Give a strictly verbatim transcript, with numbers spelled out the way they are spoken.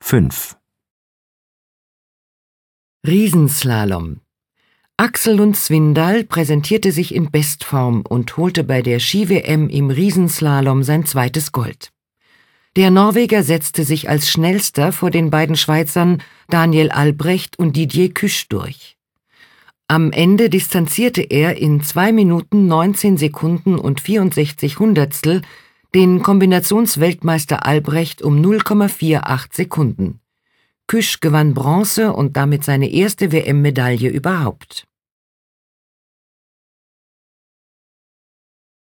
fünf. Riesenslalom. Axel Lund Svindal präsentierte sich in Bestform und holte bei der Ski-W M im Riesenslalom sein zweites Gold. Der Norweger setzte sich als schnellster vor den beiden Schweizern Daniel Albrecht und Didier Küsch durch. Am Ende distanzierte er in zwei Minuten neunzehn Sekunden und vierundsechzig Hundertstel den Kombinationsweltmeister Albrecht um null Komma achtundvierzig Sekunden. Küsch gewann Bronze und damit seine erste W M-Medaille überhaupt.